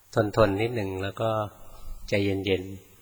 ทนนิดหนึ่งแล้วก็ใจเย็น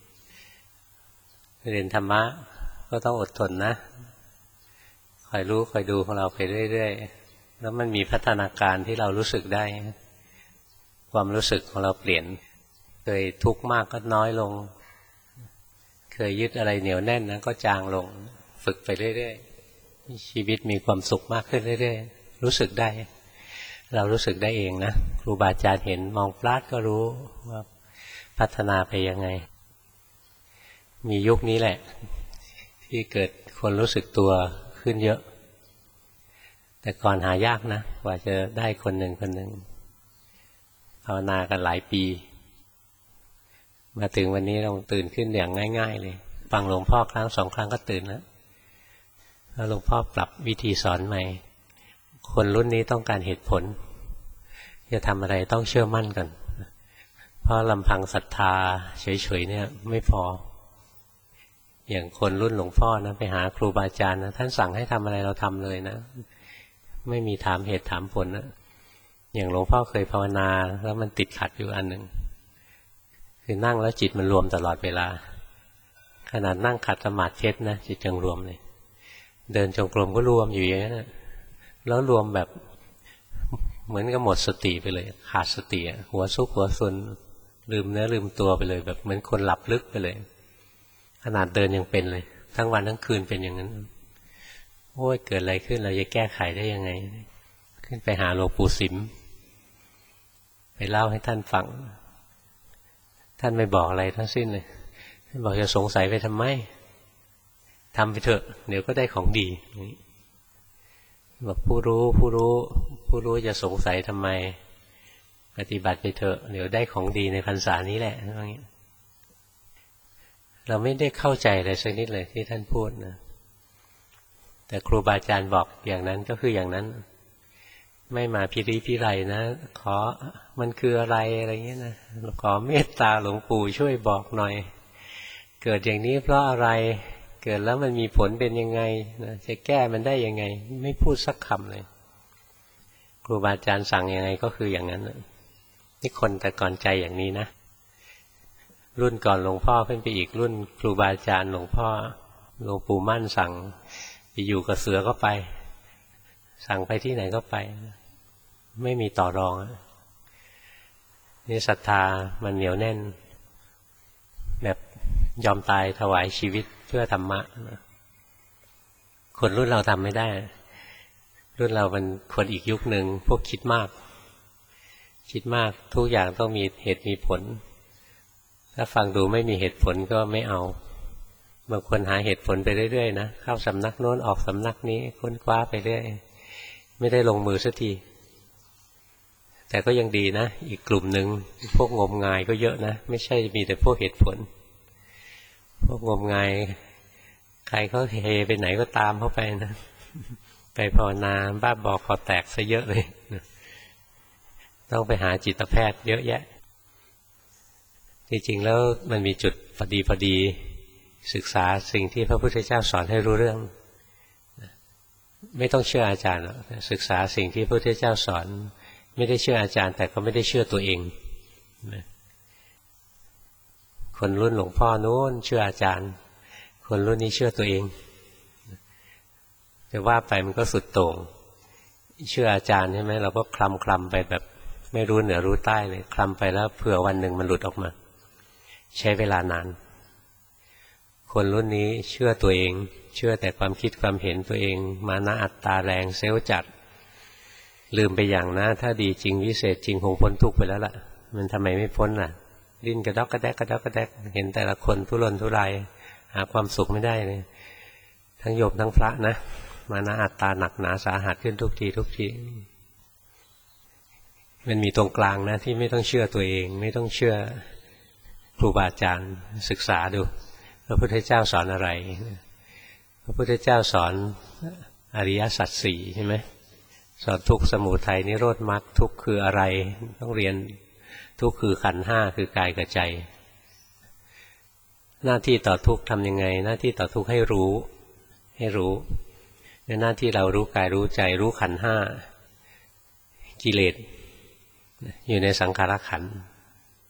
ๆเรียนธรรมะก็ต้องอดทนนะคอยรู้คอยดูของเราไปเรื่อยๆแล้วมันมีพัฒนาการที่เรารู้สึกได้ความรู้สึกของเราเปลี่ยนเคยทุกข์มากก็น้อยลงเคยยึดอะไรเหนียวแน่นนะก็จางลงฝึกไปเรื่อยๆชีวิตมีความสุขมากขึ้นเรื่อยๆรู้สึกได้เรารู้สึกได้เองนะครูบาอาจารย์เห็นมองปลาดก็รู้ว่าพัฒนาไปยังไงมียุคนี้แหละที่เกิดคนรู้สึกตัวขึ้นเยอะแต่ก่อนหายากนะกว่าจะได้คนหนึ่งภาวนากันหลายปีมาถึงวันนี้เราตื่นขึ้นอย่างง่ายๆเลยฟังหลวงพ่อครั้ง2 ครั้งก็ตื่นแล้วหลวงพ่อปรับวิธีสอนใหม่คนรุ่นนี้ต้องการเหตุผลจะทำอะไรต้องเชื่อมั่นกันเพราะลำพังศรัทธาเฉยๆเนี่ยไม่พออย่างคนรุ่นหลวงพ่อนะไปหาครูบาอาจารย์นะท่านสั่งให้ทำอะไรเราทำเลยนะไม่มีถามเหตุถามผลนะอย่างหลวงพ่อเคยภาวนาแล้วมันติดขัดอยู่อันหนึ่งคือนั่งแล้วจิตมันรวมตลอดเวลาขนาดนั่งขัดสมาธินะจิตยังรวมเลยเดินจงกรมก็รวมอยู่อย่างนั้นนะแล้วรวมแบบเหมือนกับหมดสติไปเลยขาดสติหัวซุกหัวซุนลืมเนื้อลืมตัวไปเลยแบบเหมือนคนหลับลึกไปเลยขนาดเดินยังเป็นเลยทั้งวันทั้งคืนเป็นอย่างนั้นโอ้ยเกิดอะไรขึ้นเราจะแก้ไขได้ยังไงขึ้นไปหาหลวงปู่สิมไปเล่าให้ท่านฟังท่านไม่บอกอะไรทั้งสิ้นเลยท่านบอกจะสงสัยไปทำไมทำไปเถอะเดี๋ยวก็ได้ของดีบอกผู้รู้จะสงสัยทำไมปฏิบัติไปเถอะเดี๋ยวได้ของดีในพรรษานี้แหละเราไม่ได้เข้าใจอะไรสักนิดเลยที่ท่านพูดนะแต่ครูบาอาจารย์บอกอย่างนั้นก็คืออย่างนั้นไม่มาพิริพิไรนะขอมันคืออะไรเงี้ยนะขอเมตตาหลวงปู่ช่วยบอกหน่อยเกิดอย่างนี้เพราะอะไรเกิดแล้วมันมีผลเป็นยังไงนะจะแก้มันได้ยังไงไม่พูดสักคำเลยครูบาอาจารย์สั่งยังไงก็คืออย่างนั้นนี่คนแต่ก่อนใจอย่างนี้นะรุ่นก่อนหลวงพ่อขึ้นไปอีกรุ่นครูบาอาจารย์หลวงพ่อหลวงปู่มั่นสั่งไปอยู่กับเสือก็ไปสั่งไปที่ไหนก็ไปไม่มีต่อรองนี่ศรัทธามันเหนียวแน่นแบบยอมตายถวายชีวิตเพื่อธรรมะคนรุ่นเราทำไม่ได้รุ่นเราเป็นคนอีกยุคหนึ่งพวกคิดมากทุกอย่างต้องมีเหตุมีผลถ้าฟังดูไม่มีเหตุผลก็ไม่เอาบางคนหาเหตุผลไปเรื่อยๆนะเข้าสำนักโน้นออกสำนักนี้ค้นคว้าไปเรื่อยไม่ได้ลงมือสักทีแต่ก็ยังดีนะอีกกลุ่มหนึ่งพวกงมงายก็เยอะนะไม่ใช่มีแต่พวกเหตุผลพวกงมงายใครเขาเฮไปไหนก็ตามเข้าไปนะไปภาวนาบ้าบอคอแตกซะเยอะเลยต้องไปหาจิตแพทย์เยอะแยะจริงๆแล้วมันมีจุดพอดีศึกษาสิ่งที่พระพุทธเจ้าสอนให้รู้เรื่องไม่ต้องเชื่ออาจารย์หรอกศึกษาสิ่งที่พระพุทธเจ้าสอนไม่ได้เชื่ออาจารย์แต่ก็ไม่ได้เชื่อตัวเองคนรุ่นหลวงพ่อนู้นเชื่ออาจารย์คนรุ่นนี้เชื่อตัวเองจะว่าไปมันก็สุดโต่งเชื่ออาจารย์ใช่ไหมเราก็คลำไปแบบไม่รู้เหนือรู้ใต้เลยคลำไปแล้วเผื่อวันหนึ่งมันหลุดออกมาใช้เวลานานคนรุ่นนี้เชื่อตัวเองเชื่อแต่ความคิดความเห็นตัวเองมานะอัตตาแรงเซลล์จัดลืมไปอย่างนะถ้าดีจริงวิเศษจริงคงพ้นทุกข์ไปแล้วล่ะมันทำไมไม่พ้นล่ะดิ้นกระดอกกระแดกเห็นแต่ละคนทุรนทุรายหาความสุขไม่ได้เลยทั้งโยมทั้งพระนะมานะอัตตาหนักหนาสาหัสขึ้นทุกทีมันมีตรงกลางนะที่ไม่ต้องเชื่อตัวเองไม่ต้องเชื่อครูบาอาจารย์ศึกษาดูพระพุทธเจ้าสอนอะไรพระพุทธเจ้าสอนอริยสัจสี่ใช่ไหมสอนทุกข์สมุทัยนิโรธมรรคทุกข์คืออะไรต้องเรียนทุกข์คือขันธ์ห้าคือกายกับใจหน้าที่ต่อทุกข์ทำยังไงหน้าที่ต่อทุกข์ให้รู้ในหน้าที่เรารู้กายรู้ใจรู้ขันธ์ห้ากิเลสอยู่ในสังขารขันธ์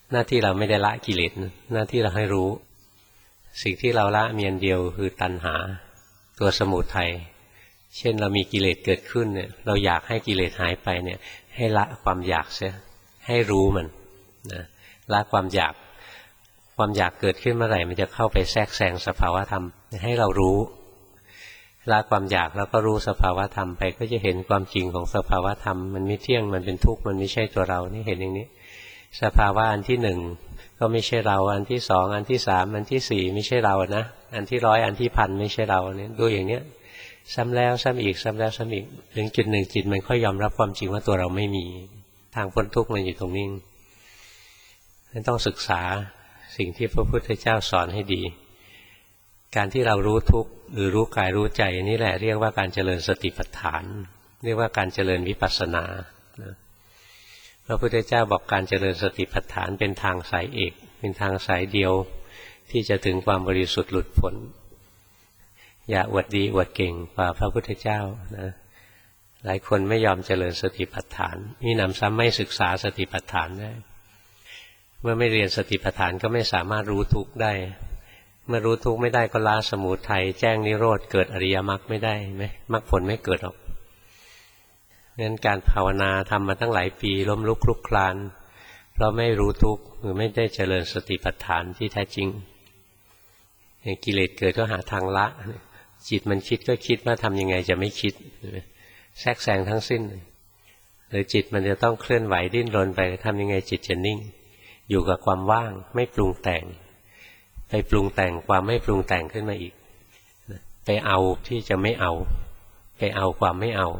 หน้าที่เราไม่ได้ละกิเลสหน้าที่เราให้รู้สิ่งที่เราละมีอันเดียวคือตัณหาตัวสมุทัยเช่นเรามีกิเลสเกิดขึ้นเนี่ยเราอยากให้กิเลสหายไปเนี่ยให้ละความอยากเสียให้รู้มันนะละความอยากเกิดขึ้นเมื่อไหร่มันจะเข้าไปแทรกแซงสภาวะธรรมให้เรารู้ละความอยากแล้วก็รู้สภาวะธรรมไปก็จะเห็นความจริงของสภาวะธรรมมันไม่เที่ยงมันเป็นทุกข์มันไม่ใช่ตัวเรานี่เห็นอย่างนี้สภาวะอันที่หนึ่งก็ไม่ใช่เราอันที่สองอันที่สามอันที่สี่ไม่ใช่เรานะอันที่ร้อยอันที่พันไม่ใช่เราเนี่ยดูอย่างเนี้ยซ้ำแล้วซ้ำอีกซ้ำแล้วซ้ำอีกถึงจุดหนึ่งจิตมันค่อยยอมรับความจริงว่าตัวเราไม่มีทางพ้นทุกข์มันอยู่ตรงนี้นั้นต้องศึกษาสิ่งที่พระพุทธเจ้าสอนให้ดีการที่เรารู้ทุกข์หรือรู้กายรู้ใจนี่แหละเรียกว่าการเจริญสติปัฏฐานเรียกว่าการเจริญวิปัสสนาพระพุทธเจ้าบอกการเจริญสติปัฏฐานเป็นทางสายเอกเป็นทางสายเดียวที่จะถึงความบริสุทธิ์หลุดพ้นอย่าอวดดีอวดเก่งกว่าพระพุทธเจ้านะหลายคนไม่ยอมเจริญสติปัฏฐานมีหนำซ้ำไม่ศึกษาสติปัฏฐานได้เมื่อไม่เรียนสติปัฏฐานก็ไม่สามารถรู้ทุกข์ได้เมื่อรู้ทุกข์ไม่ได้ก็ละสมุทัยแจ้งนิโรธเกิดอริยมรรคไม่ได้ไหมมรรคผลไม่เกิดหรอกงั้นการภาวนาทำมาตั้งหลายปีล้มลุกคลุกคลานเพราะไม่รู้ทุกข์หรือไม่ได้เจริญสติปัฏฐานที่แท้จริงกิเลสเกิดก็หาทางละจิตมันคิดก็คิดว่าทำยังไงจะไม่คิดแทรกแซงทั้งสิ้นหรือจิตมันจะต้องเคลื่อนไหวดิ้นรนไปทำยังไงจิตจะนิ่งอยู่กับความว่างไม่ปรุงแต่งไปปรุงแต่งความไม่ปรุงแต่งขึ้นมาอีกไปเอาที่จะไม่เอาไปเอาความไม่เอา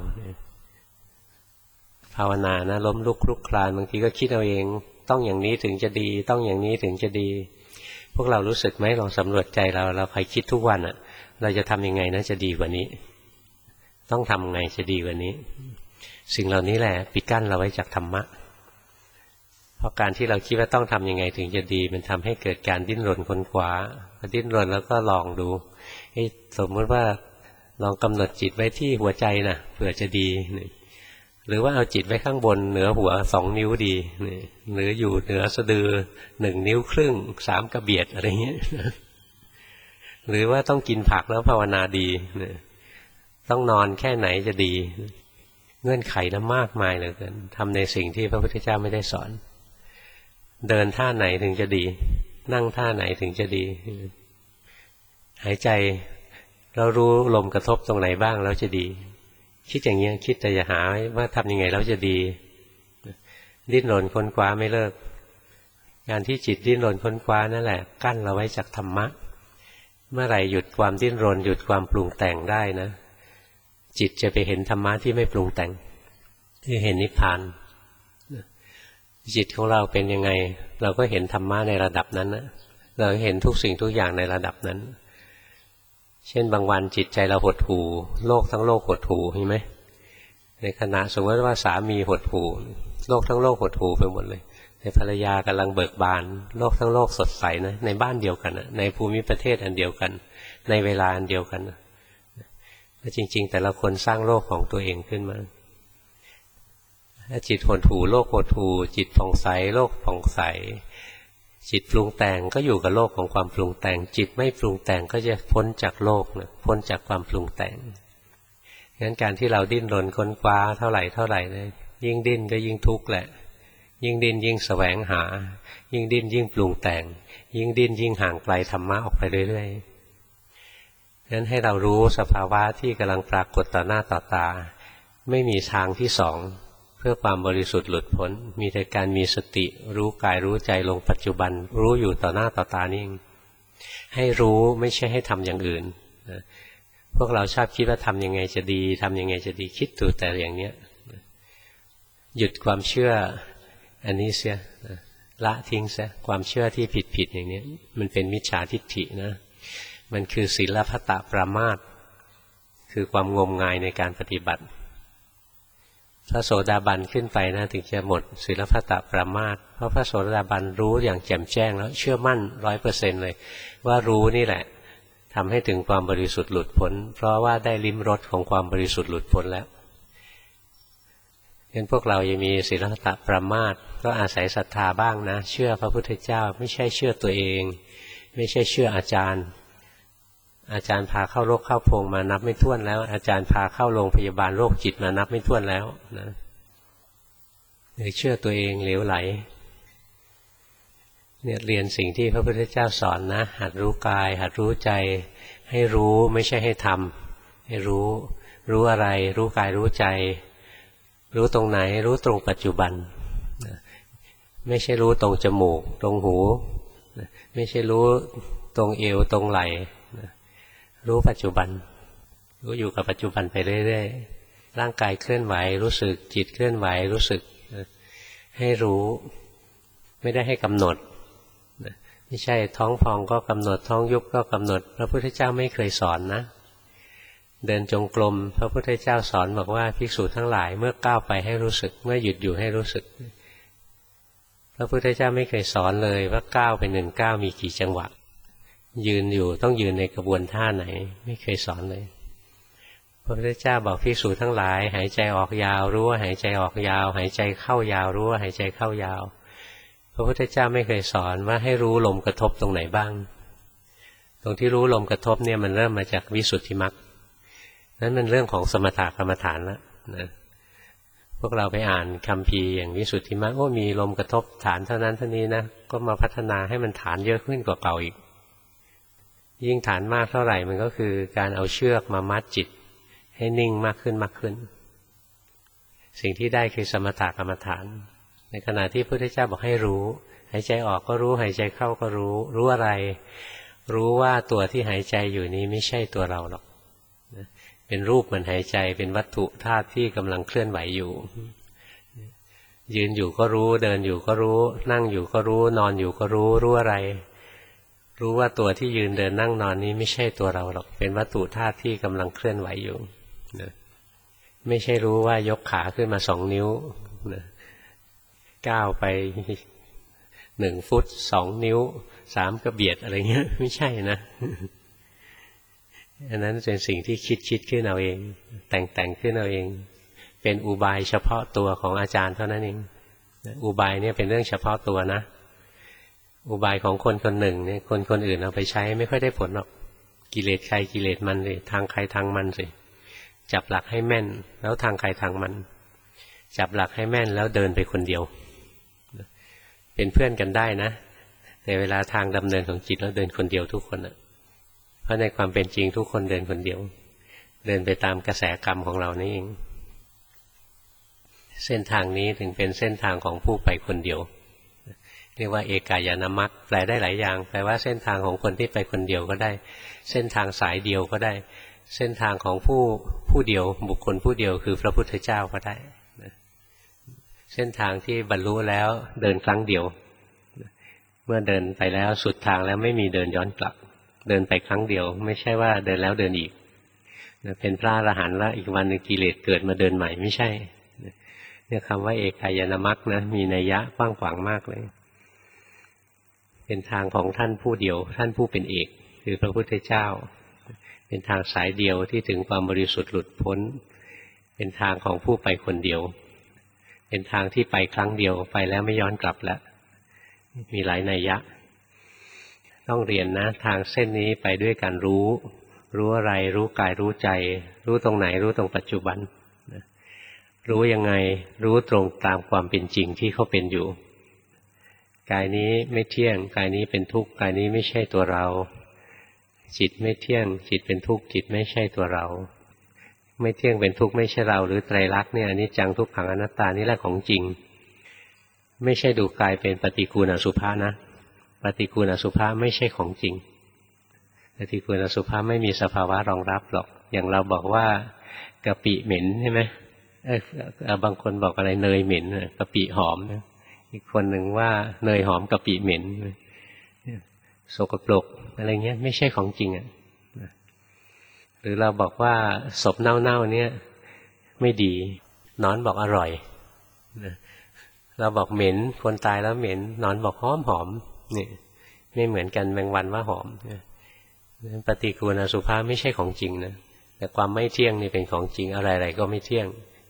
ภาวนานะล้มลุกคลุกคลานบางทีก็คิดเอาเองต้องอย่างนี้ถึงจะดีต้องอย่างนี้ถึงจะดีพวกเรารู้สึกไหมลองสำรวจใจเราใครคิดทุกวันอะเราจะทำยังไงนะจะดีกว่านี้ต้องทำไงจะดีกว่านี้สิ่งเหล่านี้แหละปิดกั้นเราไว้จากธรรมะเพราะการที่เราคิดว่าต้องทำยังไงถึงจะดีมันทำให้เกิดการดิ้นรนค้นคว้าพอดิ้นรนแล้วก็ลองดูสมมติว่าลองกำหนดจิตไว้ที่หัวใจนะเผื่อจะดีหรือว่าเอาจิตไว้ข้างบนเหนือหัว2 นิ้วดีหรืออยู่เหนือสะดือ1 นิ้วครึ่ง3 กระเบียดอะไรเงี้ยหรือว่าต้องกินผักแล้วภาวนาดีต้องนอนแค่ไหนจะดีเงื่อนไขนะมากมายเหลือเกินทำในสิ่งที่พระพุทธเจ้าไม่ได้สอนเดินท่าไหนถึงจะดีนั่งท่าไหนถึงจะดีหายใจเรารู้ลมกระทบตรงไหนบ้างแล้วจะดีคิดอย่างเงี้ยคิดแต่จะหาว่าทำยังไงแล้วจะดีดิ้นรนค้นคว้าไม่เลิกการที่จิตดิ้นรนค้นคว้านั่นแหละกั้นเราไว้จากธรรมะเมื่อไหร่หยุดความดิ้นรนหยุดความปรุงแต่งได้นะจิตจะไปเห็นธรรมะที่ไม่ปรุงแต่งที่เห็นนิพพานจิตของเราเป็นยังไงเราก็เห็นธรรมะในระดับนั้นนะเราเห็นทุกสิ่งทุกอย่างในระดับนั้นเช่นบางวันจิตใจเราหดหู่โลกทั้งโลกหดหู่เห็นไหมในขณะสมมติว่าสามีหดหู่โลกทั้งโลกหดหู่ไปหมดเลยแต่ภรรยากำลังเบิกบานโลกทั้งโลกสดใสนะในบ้านเดียวกันนะในภูมิประเทศอันเดียวกันในเวลาอันเดียวกันนะจริงๆแต่ละคนสร้างโลกของตัวเองขึ้นมาถ้าจิตหดหู่โลกหดหู่จิตผ่องใสโลกผ่องใสจิตปรุงแต่งก็อยู่กับโลกของความปรุงแต่งจิตไม่ปรุงแต่งก็จะพ้นจากโลกนะพ้นจากความปรุงแต่งงั้นการที่เราดิ้นรนค้นคว้าเท่าไหร่เลยยิ่งดิ้นก็ยิ่งทุกข์แหละยิ่งดิ้นยิ่งแสวงหายิ่งดิ้นยิ่งปรุงแต่งยิ่งดิ้นยิ่งห่างไกลธรรมะออกไปเรื่อยๆงั้นให้เรารู้สภาวะที่กำลังปรากฏต่อหน้าต่อตาไม่มีทางที่สองเพื่อความบริสุทธิ์หลุดพ้นมีแต่การมีสติรู้กายรู้ใจลงปัจจุบันรู้อยู่ต่อหน้าต่อตานี่เองให้รู้ไม่ใช่ให้ทำอย่างอื่นพวกเราชอบคิดว่าทำยังไงจะดีทำยังไงจะดีคิดถูกแต่อย่างเนี้ยหยุดความเชื่ออันนี้เสียละทิ้งเสียความเชื่อที่ผิดอย่างนี้มันเป็นมิจฉาทิฏฐินะมันคือศีลพัตตปรามาสคือความงมงายในการปฏิบัติพระโสดาบันขึ้นไปนะถึงจะหมดศีลพัตตปรามาสเพราะพระโสดาบันรู้อย่างแจ่มแจ้งแล้วเชื่อมั่น 100% เลยว่ารู้นี่แหละทำให้ถึงความบริสุทธิ์หลุดพ้นเพราะว่าได้ลิ้มรสของความบริสุทธิ์หลุดพ้นแล้วงั้นพวกเรายังมีศีลธรรมประมาทก็อาศัยศรัทธาบ้างนะเชื่อพระพุทธเจ้าไม่ใช่เชื่อตัวเองไม่ใช่เชื่ออาจารย์พาเข้าโรคเข้าพงมานับไม่ถ้วนแล้วอาจารย์พาเข้าโรงพยาบาลโรคจิตมานับไม่ถ้วนแล้วนะหรือเชื่อตัวเองเหลวไหลเนี่ยเรียนสิ่งที่พระพุทธเจ้าสอนนะหัดรู้กายหัดรู้ใจให้รู้ไม่ใช่ให้ทำให้รู้อะไรรู้กายรู้ใจรู้ตรงไหนรู้ตรงปัจจุบันไม่ใช่รู้ตรงจมูกตรงหูไม่ใช่รู้ตรงเอวตรงไหล่รู้ปัจจุบันรู้อยู่กับปัจจุบันไปเรื่อยๆร่างกายเคลื่อนไหวรู้สึกจิตเคลื่อนไหวรู้สึกให้รู้ไม่ได้ให้กำหนดไม่ใช่ท้องพองก็กำหนดท้องยุบก็กำหนดพระพุทธเจ้าไม่เคยสอนนะเดินจงกรมพระพุทธเจ้าสอนบอกว่าภิกษุทั้งหลายเมื่อก้าวไปให้รู้สึกเมื่อหยุดอยู่ให้รู้สึกพระพุทธเจ้าไม่เคยสอนเลยว่าก้าวไปหนึ่งก้าวมีกี่จังหวะยืนอยู่ต้องยืนในกระบวนท่าไหนไม่เคยสอนเลยพระพุทธเจ้าบอกภิกษุทั้งหลายหายใจออกยาวรู้ว่าหายใจออกยาวหายใจเข้ายาวรู้ว่าหายใจเข้ายาวพระพุทธเจ้าไม่เคยสอนว่าให้รู้ลมกระทบตรงไหนบ้างตรงที่รู้ลมกระทบเนี่ยมันเริ่มมาจากวิสุทธิมรรคนั้นมันเรื่องของสมถกรรมฐานแล้วนะพวกเราไปอ่านคัมภีร์อย่างวิสุทธิมรรคว่ามีลมกระทบฐานเท่านั้นเท่านี้นะก็มาพัฒนาให้มันฐานเยอะขึ้นกว่าเก่าอีกยิ่งฐานมากเท่าไหร่มันก็คือการเอาเชือกมามัดจิตให้นิ่งมากขึ้นมากขึ้นสิ่งที่ได้คือสมถกรรมฐานในขณะที่พระพุทธเจ้าบอกให้รู้หายใจออกก็รู้หายใจเข้าก็รู้อะไรรู้ว่าตัวที่หายใจอยู่นี้ไม่ใช่ตัวเราหรอกเป็นรูปมันหายใจเป็นวัตถุธาตุที่กำลังเคลื่อนไหวอยู่ยืนอยู่ก็รู้เดินอยู่ก็รู้นั่งอยู่ก็รู้นอนอยู่ก็รู้อะไรรู้ว่าตัวที่ยืนเดินนั่งนอนนี้ไม่ใช่ตัวเราหรอกเป็นวัตถุธาตุที่กำลังเคลื่อนไหวอยู่ไม่ใช่รู้ว่ายกขาขึ้นมา2 นิ้วก้าวไป1 ฟุต2 นิ้ว3 กระเบียดอะไรเงี้ยไม่ใช่นะอันนั้นเป็นสิ่งที่คิดขึ้นเอาเองแต่งขึ้นเอาเองเป็นอุบายเฉพาะตัวของอาจารย์เท่านั้นเองอุบายเนี่ยเป็นเรื่องเฉพาะตัวนะอุบายของคนคนหนึ่งเนี่ยคนอื่นเอาไปใช้ไม่ค่อยได้ผลหรอกกิเลสใครกิเลสมันสิทางใครทางมันสิจับหลักให้แม่นแล้วทางใครทางมันจับหลักให้แม่นแล้วเดินไปคนเดียวเป็นเพื่อนกันได้นะแต่เวลาทางดำเนินของจิตแล้วเดินคนเดียวทุกคนนะเพราะในความเป็นจริงทุกคนเดินคนเดียวเดินไปตามกระแสกรรมของเรานี่เองเส้นทางนี้ถึงเป็นเส้นทางของผู้ไปคนเดียวเรียกว่าเอกายานมรรคแปลได้หลายอย่างแปลว่าเส้นทางของคนที่ไปคนเดียวก็ได้เส้นทางสายเดียวก็ได้เส้นทางของผู้เดียวบุคคลผู้เดียวคือพระพุทธเจ้าก็ได้เส้นทางที่บรรลุแล้วเดินครั้งเดียวเมื่อเดินไปแล้วสุดทางแล้วไม่มีเดินย้อนกลับเดินไปครั้งเดียวไม่ใช่ว่าเดินแล้วเดินอีกเป็นพระอรหันต์แล้วอีกวันหนึ่งกิเลสเกิดมาเดินใหม่ไม่ใช่เนี่ยคำว่าเอกายานมรรคนะมีนัยยะกว้างขวางมากเลยเป็นทางของท่านผู้เดียวท่านผู้เป็นเอกคือพระพุทธเจ้าเป็นทางสายเดียวที่ถึงความบริสุทธิ์หลุดพ้นเป็นทางของผู้ไปคนเดียวเป็นทางที่ไปครั้งเดียวไปแล้วไม่ย้อนกลับแล้วมีหลายนัยยะต้องเรียนนะทางเส้นนี้ไปด้วยการรู้อะไรรู้กายรู้ใจรู้ตรงไหนรู้ตรงปัจจุบันรู้ยังไงรู้ตรงตามความเป็นจริงที่เขาเป็นอยู่กายนี้ไม่เที่ยงกายนี้เป็นทุกข์กายนี้ไม่ใช่ตัวเราจิตไม่เที่ยงจิตเป็นทุกข์จิตไม่ใช่ตัวเราไม่เที่ยงเป็นทุกข์ไม่ใช่เราหรือไตรลักษณ์เนี่ยอนิจจังทุกขังอนัตตานี่แหละของจริงไม่ใช่ดูกายเป็นปฏิกูลอสุภะนะปฏิกูลอสุภะไม่ใช่ของจริงปฏิกูลอสุภะไม่มีสภาวะรองรับหรอกอย่างเราบอกว่ากะปิเหม็นใช่ไหมบางคนบอกอะไรเนยเหม็นกะปิหอมนะอีกคนหนึ่งว่าเนยหอมกะปิเหม็นโสกปรกอะไรเงี้ยไม่ใช่ของจริงอ่ะหรือเราบอกว่าศพเน่าๆเนี่ยไม่ดีนอนบอกอร่อยเราบอกเหม็นคนตายแล้วเหม็นนอนบอกหอมนี่ไม่เหมือนกันแมงวันว่าหอมปฏิกูลอสุภะไม่ใช่ของจริงนะแต่ความไม่เที่ยงนี่เป็นของจริงอะไรๆก็ไม่เที่ยง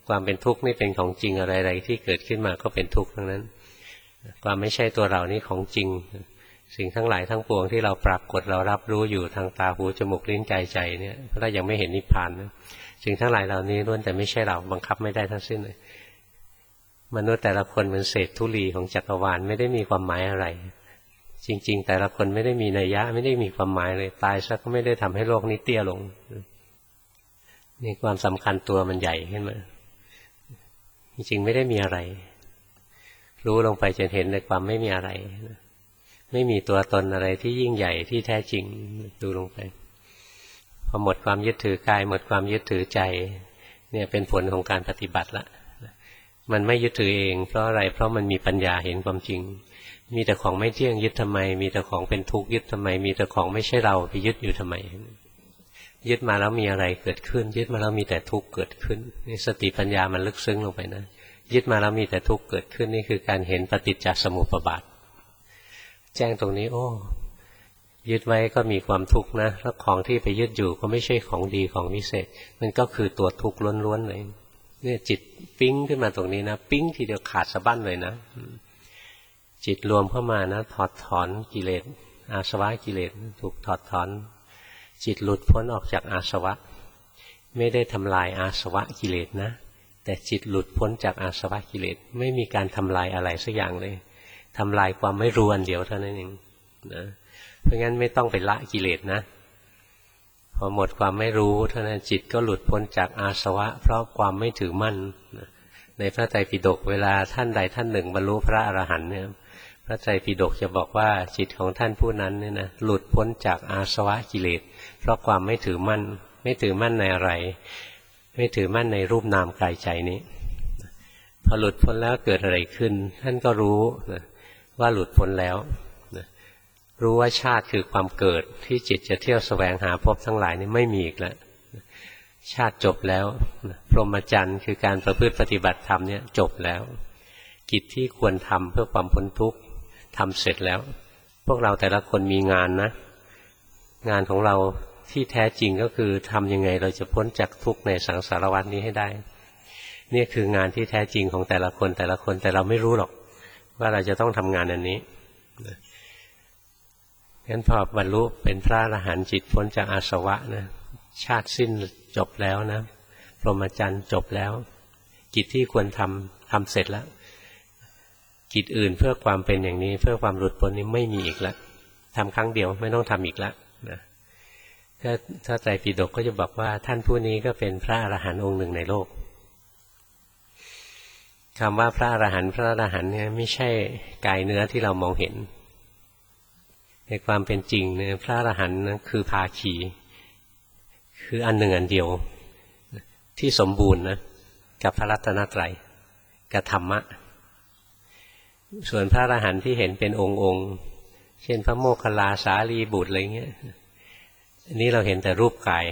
ความเป็นทุกข์นี่เป็นของจริงอะไรๆที่เกิดขึ้นมาก็เป็นทุกข์ทั้งนั้นความไม่ใช่ตัวเรานี่ของจริงสิ่งทั้งหลายทั้งปวงที่เราปรากฏเรารับรู้อยู่ทางตาหูจมูกลิ้นกายใจเนี่ยเรายังไม่เห็นนิพพานนะสิ่งทั้งหลายเหล่านี้ล้วนแต่ไม่ใช่เราบังคับไม่ได้ทั้งสิ้นเลยมนุษย์แต่ละคนเป็นเศษธุลีของจักรวาลไม่ได้มีความหมายอะไรจริงๆแต่ละคนไม่ได้มีนัยยะไม่ได้มีความหมายเลยตายซะก็ไม่ได้ทำให้โลกนี้เตี้ยลงนี่ความสำคัญตัวมันใหญ่ขึ้นมาจริงๆไม่ได้มีอะไรรู้ลงไปจนเห็นในความไม่มีอะไรไม่มีตัวตนอะไรที่ยิ่งใหญ่ที่แท้จริงดูลงไปพอหมดความยึดถือกายหมดความยึดถือใจเนี่ยเป็นผลของการปฏิบัติละมันไม่ยึดถือเองเพราะอะไรเพราะมันมีปัญญาเห็นความจริงมีแต่ของไม่เที่ยงยึดทำไมมีแต่ของเป็นทุกข์ยึดทำไมมีแต่ของไม่ใช่เราไปยึดอยู่ทำไมยึดมาแล้วมีอะไรเกิดขึ้นยึดมาแล้วมีแต่ทุกข์เกิดขึ้นนี่สติปัญญามันลึกซึ้งลงไปนะยึดมาแล้วมีแต่ทุกข์เกิดขึ้นนี่คือการเห็นปฏิจจสมุปบาทแจ้งตรงนี้โอ้ยึดไว้ก็มีความทุกข์นะแล้วของที่ไปยึดอยู่ก็ไม่ใช่ของดีของวิเศษมันก็คือตัวทุกข์ล้วนๆเลยเนี่ยจิตปิ๊งขึ้นมาตรงนี้นะปิ๊งทีเดียวขาดสะบั้นเลยนะจิตรวมเข้ามานะถอดถอนกิเลสอาสวะกิเลสถูกถอดถอนจิตหลุดพ้นออกจากอาสวะไม่ได้ทำลายอาสวะกิเลสนะแต่จิตหลุดพ้นจากอาสวะกิเลสไม่มีการทำลายอะไรสักอย่างเลยทำลายความไม่รู้อันเดียวเท่านั้นเองนะเพราะงั้นไม่ต้องไปละกิเลสนะพอหมดความไม่รู้เท่านั้นจิตก็หลุดพ้นจากอาสวะเพราะความไม่ถือมั่นในพระไตรปิฎกเวลาท่านใดท่านหนึ่งบรรลุพระอรหันต์เนี่ยพระไตรปิฎกจะบอกว่าจิตของท่านผู้นั้นเนี่ยนะหลุดพ้นจากอาสวะกิเลสเพราะความไม่ถือมั่นไม่ถือมั่นในอะไรไม่ถือมั่นในรูปนามกายใจนี้พอหลุดพ้นแล้วเกิดอะไรขึ้นท่านก็รู้นะว่าหลุดพ้นแล้วนะรู้ว่าชาติคือความเกิดที่จิตจะเที่ยวแสวงหาภพทั้งหลายนี้ไม่มีอีกแล้วชาติจบแล้วพรหมจรรย์คือการประพฤติปฏิบัติธรรมเนี่ยจบแล้วกิจที่ควรทำเพื่อความพ้นทุกข์ทำเสร็จแล้วพวกเราแต่ละคนมีงานนะงานของเราที่แท้จริงก็คือทำยังไงเราจะพ้นจากทุกข์ในสังสารวัฏนี้ให้ได้นี่คืองานที่แท้จริงของแต่ละคนแต่เราไม่รู้หรอกว่าเราจะต้องทำงานอันนี้งั้นพอบรรลุเป็นพระอรหันต์จิตพ้นจากอาสวะนะชาติสิ้นจบแล้วนะพรหมจรรย์จบแล้วกิจที่ควรทำเสร็จแล้วกิจอื่นเพื่อความเป็นอย่างนี้เพื่อความหลุดพ้นนี้ไม่มีอีกแล้วทำครั้งเดียวไม่ต้องทำอีกแล้วนะถ้าไตรปิฎกก็จะบอกว่าท่านผู้นี้ก็เป็นพระอรหันต์องค์หนึ่งในโลกคำว่าพระอรหันต์เนี่ยไม่ใช่กายเนื้อที่เรามองเห็นในความเป็นจริงเนี่ยพระอรหันต์นั้นคือภาคีคืออันหนึ่งอันเดียวที่สมบูรณ์นะกับพระรัตนตรัยกับธรรมะส่วนพระอรหันต์ที่เห็นเป็นองค์เช่นพระโมคคัลลาสารีบุตรอะไรเงี้ยอันนี้เราเห็นแต่รูปกาย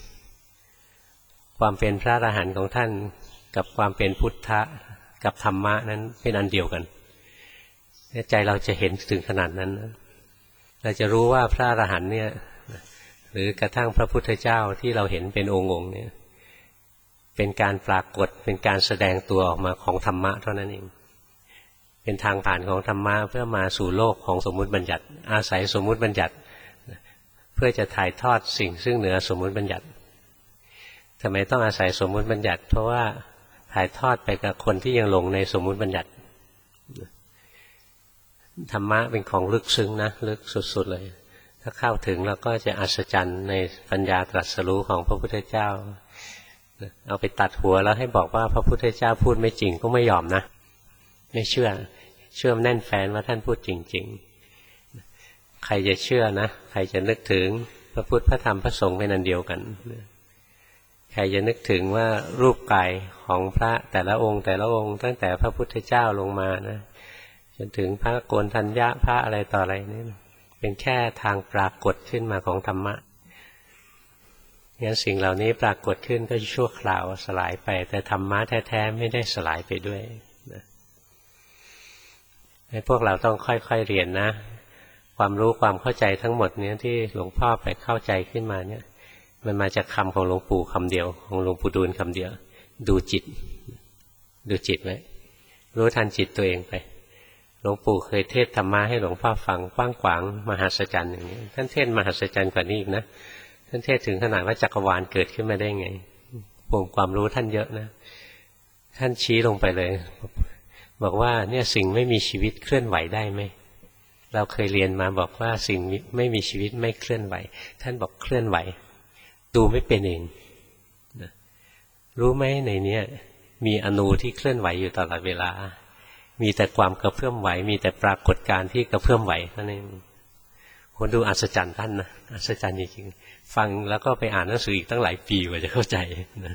ความเป็นพระอรหันต์ของท่านกับความเป็นพุทธะกับธรรมะนั้นเป็นอันเดียวกันใจเราจะเห็นถึงขนาดนั้นเราจะรู้ว่าพระอรหันต์เนี่ยหรือกระทั่งพระพุทธเจ้าที่เราเห็นเป็นองค์เนี่ยเป็นการปรากฏเป็นการแสดงตัวออกมาของธรรมะเท่านั้นเองเป็นทางผ่านของธรรมะเพื่อมาสู่โลกของสมมุติบัญญัติอาศัยสมมุติบัญญัติเพื่อจะถ่ายทอดสิ่งซึ่งเหนือสมมุติบัญญัติทำไมต้องอาศัยสมมุติบัญญัติเพราะว่าถ่ายทอดไปกับคนที่ยังหลงในสมมุติบัญญัติธรรมะเป็นของลึกซึ้งนะลึกสุดๆเลยถ้าเข้าถึงแล้วก็จะอัศจรรย์ในปัญญาตรัสรู้ของพระพุทธเจ้าเอาไปตัดหัวแล้วให้บอกว่าพระพุทธเจ้าพูดไม่จริงก็ไม่ยอมนะไม่เชื่อแน่นแฟ้นว่าท่านพูดจริงๆใครจะเชื่อนะใครจะนึกถึงพระพุทธพระธรรมพระสงฆ์เป็นอันเดียวกันใครจะนึกถึงว่ารูปกายของพระแต่ละองค์ตั้งแต่พระพุทธเจ้าลงมานะจนถึงพระโกณฑัญญะพระอะไรต่ออะไรนี่เป็นแค่ทางปรากฏขึ้นมาของธรรมะงั้นสิ่งเหล่านี้ปรากฏขึ้นก็ชั่วคราวสลายไปแต่ธรรมะแท้ๆไม่ได้สลายไปด้วยนะให้พวกเราต้องค่อยๆเรียนนะความรู้ความเข้าใจทั้งหมดนี้ที่หลวงพ่อไปเข้าใจขึ้นมาเนี่ยมันมาจากคำของหลวงปู่คำเดียวของหลวงปู่ดูลคำเดียวดูจิตไว้รู้ทันจิตตัวเองไปหลวงปู่เคยเทศธรรมะให้หลวงพ่อฟังกว้างขวางมหัศจรรย์อย่างนี้ท่านเทศมหัศจรรย์กว่านี้อีกนะท่านเทศถึงขนาดว่าจักรวาลเกิดขึ้นมาได้ไงภูมิความรู้ท่านเยอะนะท่านชี้ลงไปเลยบอกว่าเนี่ยสิ่งไม่มีชีวิตเคลื่อนไหวได้ไหมเราเคยเรียนมาบอกว่าสิ่งไม่มีชีวิตไม่เคลื่อนไหวท่านบอกเคลื่อนไหวดูไม่เป็นเองนะรู้ไหมในนี้มีอนูที่เคลื่อนไหวอยู่ตลอดเวลามีแต่ความกระเพื่อมไหวมีแต่ปรากฏการณ์ที่กระเพื่อมไหวนั่นเองคนดูอัศจรรย์ท่านนะอัศจรรย์จริงๆฟังแล้วก็ไปอ่านหนังสืออีกตั้งหลายปีกว่าจะเข้าใจนะ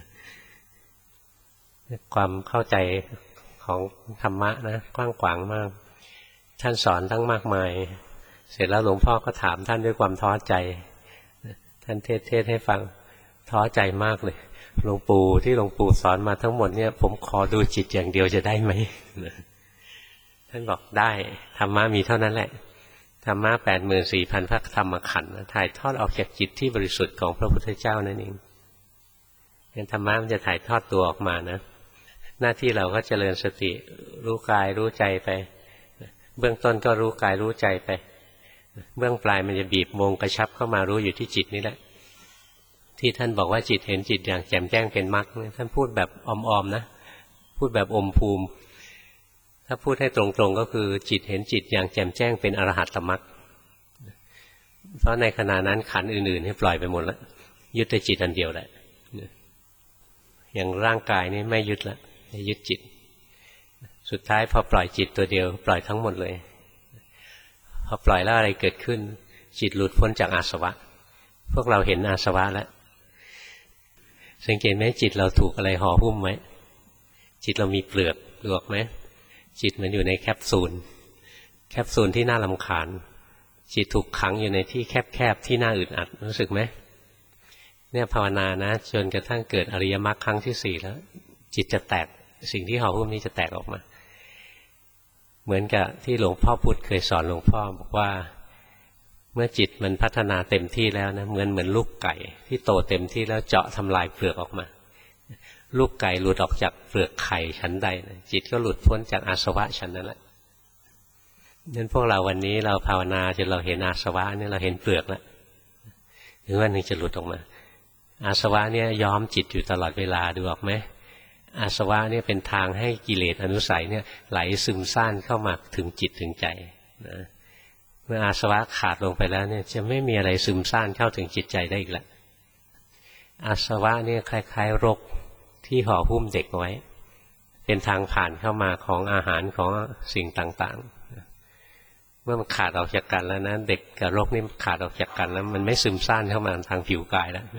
ความเข้าใจของธรรมะนะกว้างขวางมากท่านสอนตั้งมากมายเสร็จแล้วหลวงพ่อก็ถามท่านด้วยความท้อใจท่านเทศให้ฟังท้อใจมากเลยหลวงปู่ที่หลวงปู่สอนมาทั้งหมดเนี่ยผมขอดูจิตอย่างเดียวจะได้ไหมท่านบอกได้ธรรมะมีเท่านั้นแหละธรรมะ 84,000 พระธรรมขันธ์ถ่ายทอดออกจากจิตที่บริสุทธิ์ของพระพุทธเจ้านั่นเองงั้นธรรมะมันจะถ่ายทอดตัวออกมานะหน้าที่เราก็เจริญสติรู้กายรู้ใจไปเบื้องต้นก็รู้กายรู้ใจไปเบื้องปลายมันจะบีบโมงกระชับเข้ามารู้อยู่ที่จิตนี่แหละที่ท่านบอกว่าจิตเห็นจิตอย่างแจ่มแจ้งเป็นมรรคท่านพูดแบบอมๆนะพูดแบบอมภูมิถ้าพูดให้ตรงๆก็คือจิตเห็นจิตอย่างแจ่มแจ้งเป็นอรหัตตมรรคเพราะในขณะนั้นขันธ์อื่นๆให้ปล่อยไปหมดแล้วยึดแต่จิตอันเดียวแหละอย่างร่างกายนี่ไม่ยึดแล้วยึดจิตสุดท้ายพอปล่อยจิตตัวเดียวปล่อยทั้งหมดเลยพอปล่อยแล้วอะไรเกิดขึ้นจิตหลุดพ้นจากอาสวะพวกเราเห็นอาสวะแล้วสังเกตไหมจิตเราถูกอะไรห่อหุ้มไว้จิตเรามีเปลือกหลวกไหมจิตมันอยู่ในแคปซูลที่น่ารำคาญจิตถูกขังอยู่ในที่แคบๆที่น่าอึดอัดรู้สึกไหมเนี่ยภาวนานะจนกระทั่งเกิดอริยมรรคครั้งที่4แล้วจิตจะแตกสิ่งที่ห่อหุ้มนี้จะแตกออกมาเหมือนกับที่หลวงพ่อพุธเคยสอนหลวงพ่อบอกว่าเมื่อจิตมันพัฒนาเต็มที่แล้วนะเหมือนลูกไก่ที่โตเต็มที่แล้วเจาะทำลายเปลือกออกมาลูกไก่หลุดออกจากเปลือกไข่ชั้นใดนะจิตก็หลุดพ้นจากอาสวะชั้นนั้นแหละนั้นพวกเราวันนี้เราภาวนาจนเราเห็นอาสวะเนี่ยเราเห็นเปลือกแล้วถึงวันหนึ่งจะหลุดออกมาอาสวะเนี่ยย้อมจิตอยู่ตลอดเวลาดูออกไหมอาสวะเนี่ยเป็นทางให้กิเลสอนุสัยเนี่ยไหลซึมซ่านเข้ามาถึงจิตถึงใจนะเมื่ออาสวะขาดลงไปแล้วเนี่ยจะไม่มีอะไรซึมซ่านเข้าถึงจิตใจได้อีกแล้วอาสวะเนี่ยคล้ายๆรกที่ห่อหุ้มเด็กไว้เป็นทางผ่านเข้ามาของอาหารของสิ่งต่างๆเมื่อมันขาดออกจากกันแล้วนะเด็กกับรกนี่ขาดออกจากกันแล้วมันไม่ซึมซ่านเข้ามาทางผิวกายแล้ว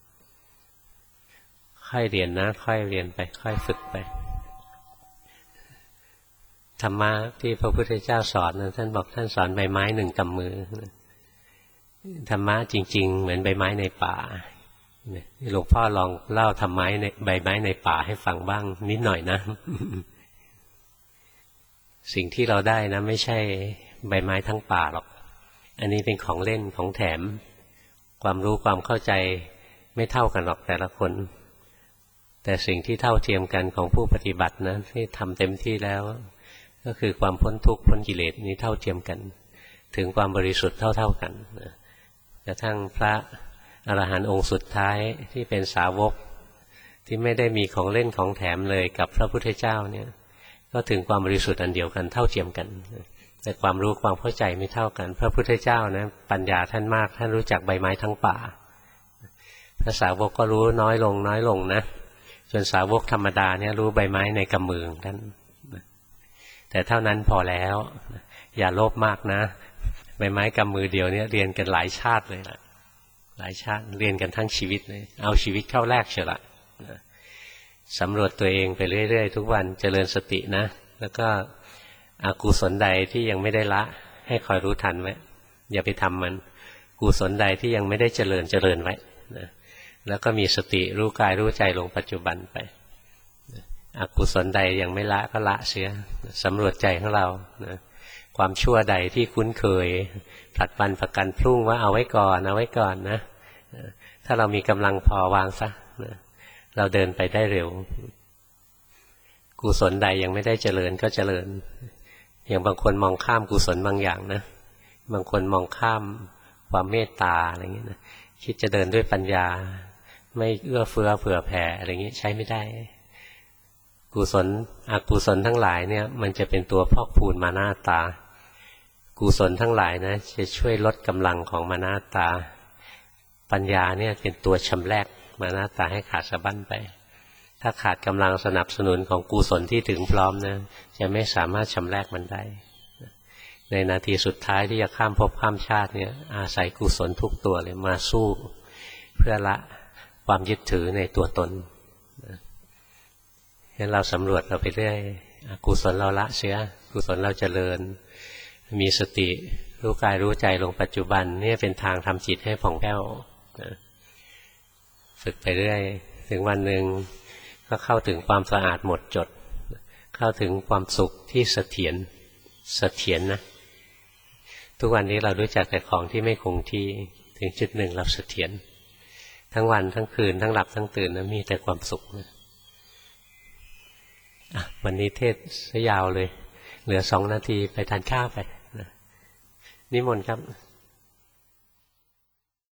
ค่อยเรียนนะค่อยเรียนไปค่อยฝึกไปธรรมะที่พระพุทธเจ้าสอนนะท่านบอกท่านสอนใบไม้1 กำมือธรรมะจริงๆเหมือนใบไม้ในป่าหลวงพ่อลองเล่าธรรมะในใบไม้ในป่าให้ฟังบ้างนิดหน่อยนะ สิ่งที่เราได้นะไม่ใช่ใบไม้ทั้งป่าหรอกอันนี้เป็นของเล่นของแถมความรู้ความเข้าใจไม่เท่ากันหรอกแต่ละคนแต่สิ่งที่เท่าเทียมกันของผู้ปฏิบัตินะที่ทำเต็มที่แล้วก็คือความพ้นทุกข์พ้นกิเลสนี้เท่าเทียมกันถึงความบริสุทธิ์เท่ากันกระทั่งพระอรหันต์องค์สุดท้ายที่เป็นสาวกที่ไม่ได้มีของเล่นของแถมเลยกับพระพุทธเจ้าเนี่ยก็ถึงความบริสุทธิ์อันเดียวกันเท่าเทียมกันแต่ความรู้ความเข้าใจไม่เท่ากันพระพุทธเจ้านะปัญญาท่านมากท่านรู้จักใบไม้ทั้งป่าพระสาวกก็รู้น้อยลงนะจนสาวกธรรมดาเนี่ยรู้ใบไม้ในกำมือท่านแต่เท่านั้นพอแล้วอย่าโลภมากนะใบไม้กำมือเดียวเนี่ยเรียนกันหลายชาติเลยล่ะหลายชาติเรียนกันทั้งชีวิตเลยเอาชีวิตเข้าแลกเชียวละสำรวจตัวเองไปเรื่อยๆทุกวันเจริญสตินะแล้วก็อกุศลใดที่ยังไม่ได้ละให้คอยรู้ทันไว้อย่าไปทำมันกุศลใดที่ยังไม่ได้เจริญไว้นะแล้วก็มีสติรู้กายรู้ใจลงปัจจุบันไปอกุศลใดยังไม่ละก็ละเสียสำรวจใจของเรานะความชั่วใดที่คุ้นเคยผลัดวันประกันพรุ่งว่าเอาไว้ก่อนนะถ้าเรามีกำลังพอวางซะนะเราเดินไปได้เร็วกุศลใดยังไม่ได้เจริญก็เจริญอย่างบางคนมองข้ามกุศลบางอย่างนะบางคนมองข้ามความเมตตาอะไรเงี้ยนะคิดจะเดินด้วยปัญญาไม่เอื้อเฟื้อเผื่อแผ่อะไรเงี้ยใช้ไม่ได้กุศลอกุศลทั้งหลายเนี่ยมันจะเป็นตัวพอกพูนมานาตากุศลทั้งหลายนะจะช่วยลดกำลังของมานาตาปัญญาเนี่ยเป็นตัวชำแรกมานาตาให้ขาดสะบั้นไปถ้าขาดกำลังสนับสนุนของกุศลที่ถึงพร้อมนะจะไม่สามารถชำแรกมันได้ในนาทีสุดท้ายที่จะข้ามภพข้ามชาติเนี่ยอาศัยกุศลทุกตัวเลยมาสู้เพื่อละความยึดถือในตัวตนงั้นเราสำรวจเราไปเรื่อยกุศลเราละเสียกุศลเราเจริญมีสติรู้กายรู้ใจลงปัจจุบันนี่เป็นทางทำจิตให้ผ่องแผ้วฝึกไปเรื่อยถึงวันหนึ่งก็เข้าถึงความสะอาดหมดจดเข้าถึงความสุขที่เสถียรนะทุกวันนี้เรารู้จักแต่ของที่ไม่คงที่ถึงจุดหนึ่งเราเสถียรทั้งวันทั้งคืนทั้งหลับทั้งตื่นนะมีแต่ความสุขนะวันนี้เทศซะยาวเลยเหลือ2 นาทีไปทานข้าวไปนะนิมนต์ครับ